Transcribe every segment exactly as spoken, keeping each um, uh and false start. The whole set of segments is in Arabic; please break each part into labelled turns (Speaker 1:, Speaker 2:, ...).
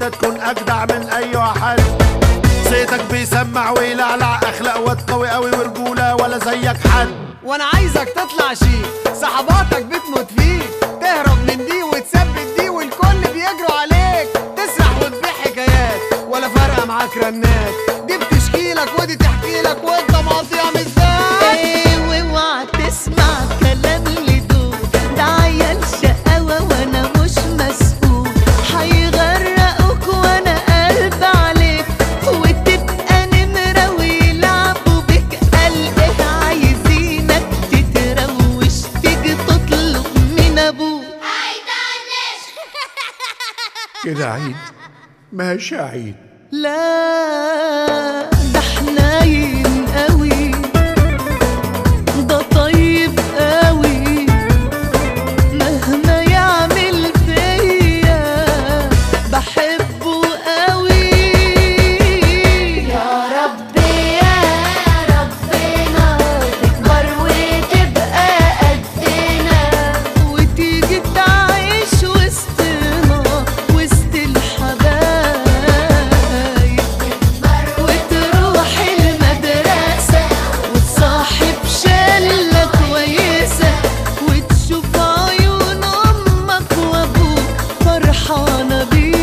Speaker 1: بتكون اجدع من اي واحد. صيتك بيسمع ويلعلع، اخلاق واد قوي قوي ورجوله ولا زيك حد.
Speaker 2: وانا عايزك تطلع شيك، صحباتك بتموت فيك، تهرب من دي وتثبت دي والكل بيجروا عليك، تسرح وتبيع حكايات ولا فارقه معاك رنات، دي بتشكيلك ودي تحكيلك وانت مقضيها مزاج.
Speaker 3: ايه واوعى تسمع كلام اللي دوب، ده عيال شقاوة وانا مش مسؤول، هيغرقوك وانا قلب عليك، وتبقى نمرة ويلعبوا بك قلبك، عايزينك تتروش تيجي تطلب من ابوك.
Speaker 1: كده عيد؟ ماشي عيد.
Speaker 3: لا ده حنين قوي، ده طيب قوي، مهما يعمل فيا بحبه قوي.
Speaker 4: يا ربي يا ربنا تكبر وتبقى قدنا،
Speaker 3: وتيجي تعيش وسطنا وسط الحبايب، وتروح المدرسة وتصاحب شلة كويسة، وتشوف عيون أمك وأبوك فرحانة بيك.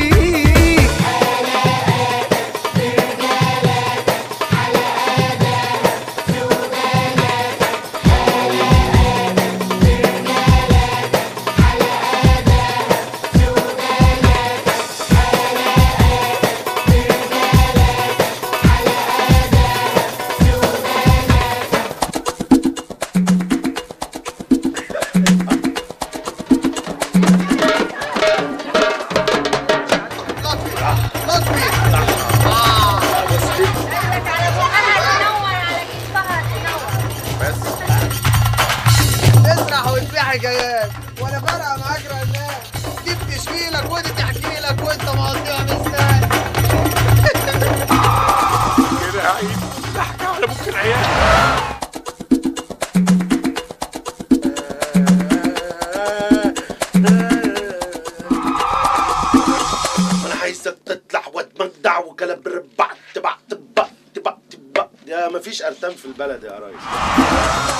Speaker 2: تسرح وتبيع حكايات ولا فارقه معاك رنات، دي بتشكيلك ودي تحكيلك وانت مقضيها مزاج.
Speaker 1: كده عيد؟ ضحك على ابوك العيال. انا عايزك تطلع وتمجدع وكلام بربع تبع تبع تبع تبع. يا مفيش ارتام في البلد يا ريس.